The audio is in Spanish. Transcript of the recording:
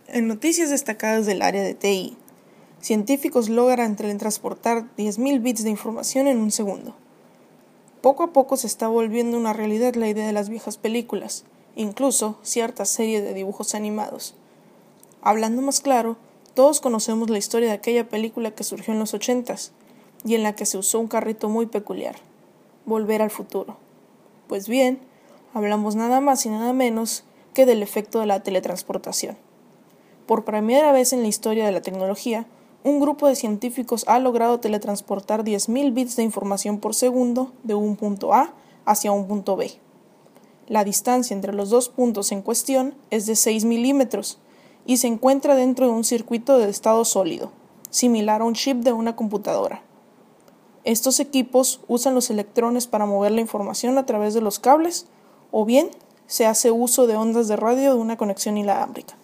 En noticias destacadas del área de TI, científicos logran teletransportar 10.000 bits de información en un segundo. Poco a poco se está volviendo una realidad la idea de las viejas películas, incluso cierta serie de dibujos animados. Hablando más claro, todos conocemos la historia de aquella película que surgió en los 80s y en la que se usó un carrito muy peculiar, Volver al Futuro. Pues bien, hablamos nada más y nada menos que del efecto de la teletransportación. Por primera vez en la historia de la tecnología, un grupo de científicos ha logrado teletransportar 10.000 bits de información por segundo de un punto A hacia un punto B. La distancia entre los dos puntos en cuestión es de 6 milímetros y se encuentra dentro de un circuito de estado sólido, similar a un chip de una computadora. Estos equipos usan los electrones para mover la información a través de los cables o bien se hace uso de ondas de radio de una conexión inalámbrica.